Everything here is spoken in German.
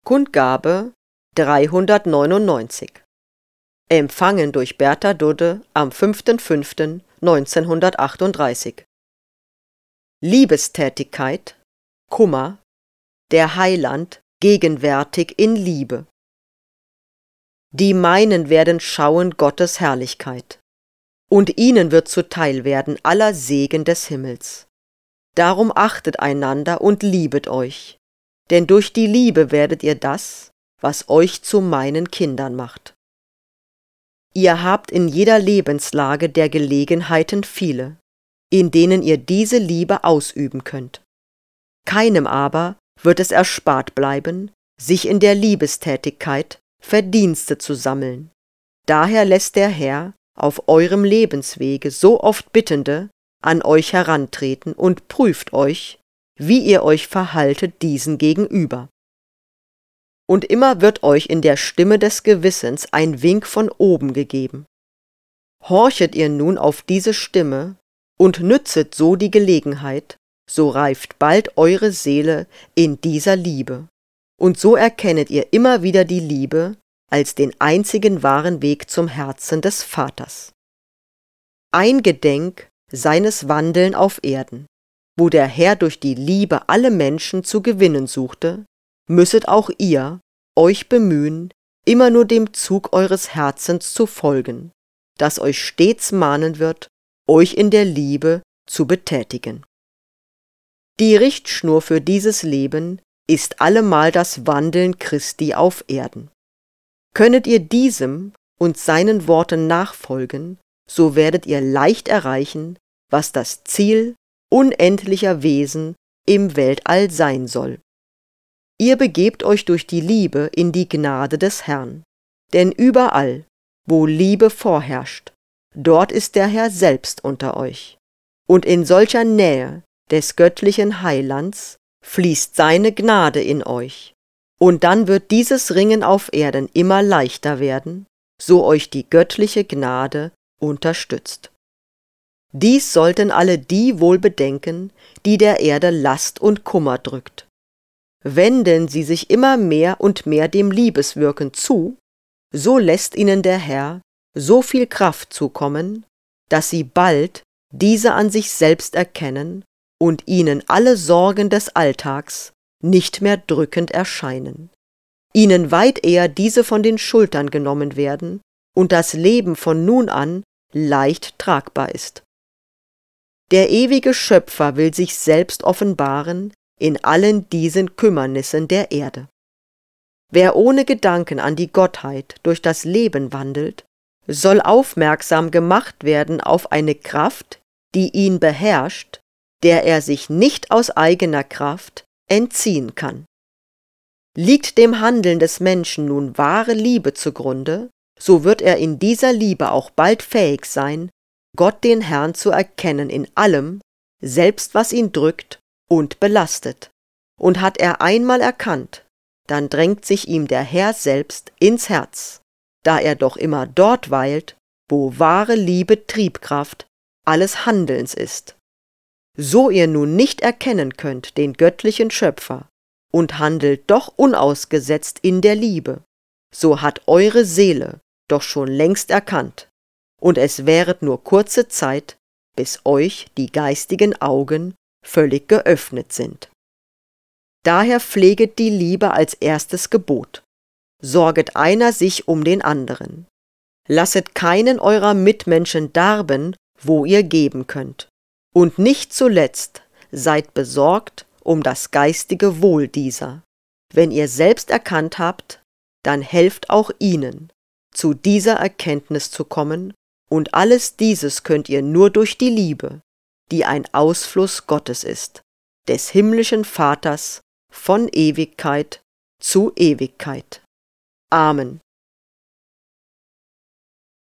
Kundgabe 399. Empfangen durch Bertha Dudde am 5.5.1938. Liebestätigkeit, Kummer, der Heiland gegenwärtig in Liebe. Die meinen werden schauen Gottes Herrlichkeit, und ihnen wird zuteil werden aller Segen des Himmels. Darum achtet einander und liebet euch, denn durch die Liebe werdet ihr das, was euch zu meinen Kindern macht. Ihr habt in jeder Lebenslage der Gelegenheiten viele, in denen ihr diese Liebe ausüben könnt. Keinem aber wird es erspart bleiben, sich in der Liebestätigkeit Verdienste zu sammeln. Daher lässt der Herr auf eurem Lebenswege so oft Bittende an euch herantreten und prüft euch, wie ihr euch verhaltet diesen gegenüber. Und immer wird euch in der Stimme des Gewissens ein Wink von oben gegeben. Horchet ihr nun auf diese Stimme und nützet so die Gelegenheit, so reift bald eure Seele in dieser Liebe, und so erkennet ihr immer wieder die Liebe als den einzigen wahren Weg zum Herzen des Vaters. Eingedenk seines Wandeln auf Erden, wo der Herr durch die Liebe alle Menschen zu gewinnen suchte, müsset auch ihr euch bemühen, immer nur dem Zug eures Herzens zu folgen, das euch stets mahnen wird, euch in der Liebe zu betätigen. Die Richtschnur für dieses Leben ist allemal das Wandeln Christi auf Erden. Könnet ihr diesem und seinen Worten nachfolgen, so werdet ihr leicht erreichen, was das Ziel unendlicher Wesen im Weltall sein soll. Ihr begebt euch durch die Liebe in die Gnade des Herrn, denn überall, wo Liebe vorherrscht, dort ist der Herr selbst unter euch, und in solcher Nähe des göttlichen Heilands fließt seine Gnade in euch, und dann wird dieses Ringen auf Erden immer leichter werden, so euch die göttliche Gnade unterstützt. Dies sollten alle die wohl bedenken, die der Erde Last und Kummer drückt. Wenden sie sich immer mehr und mehr dem Liebeswirken zu, so lässt ihnen der Herr so viel Kraft zukommen, dass sie bald diese an sich selbst erkennen und ihnen alle Sorgen des Alltags nicht mehr drückend erscheinen. Ihnen weit eher diese von den Schultern genommen werden und das Leben von nun an leicht tragbar ist. Der ewige Schöpfer will sich selbst offenbaren in allen diesen Kümmernissen der Erde. Wer ohne Gedanken an die Gottheit durch das Leben wandelt, soll aufmerksam gemacht werden auf eine Kraft, die ihn beherrscht, der er sich nicht aus eigener Kraft entziehen kann. Liegt dem Handeln des Menschen nun wahre Liebe zugrunde, so wird er in dieser Liebe auch bald fähig sein, Gott den Herrn zu erkennen in allem, selbst was ihn drückt und belastet. Und hat er einmal erkannt, dann drängt sich ihm der Herr selbst ins Herz, da er doch immer dort weilt, wo wahre Liebe Triebkraft alles Handelns ist. So ihr nun nicht erkennen könnt den göttlichen Schöpfer und handelt doch unausgesetzt in der Liebe, so hat eure Seele doch schon längst erkannt, und es währet nur kurze Zeit, bis euch die geistigen Augen völlig geöffnet sind. Daher pfleget die Liebe als erstes Gebot. Sorget einer sich um den anderen. Lasset keinen eurer Mitmenschen darben, wo ihr geben könnt. Und nicht zuletzt seid besorgt um das geistige Wohl dieser. Wenn ihr selbst erkannt habt, dann helft auch ihnen, zu dieser Erkenntnis zu kommen, und alles dieses könnt ihr nur durch die Liebe, die ein Ausfluss Gottes ist, des himmlischen Vaters von Ewigkeit zu Ewigkeit. Amen.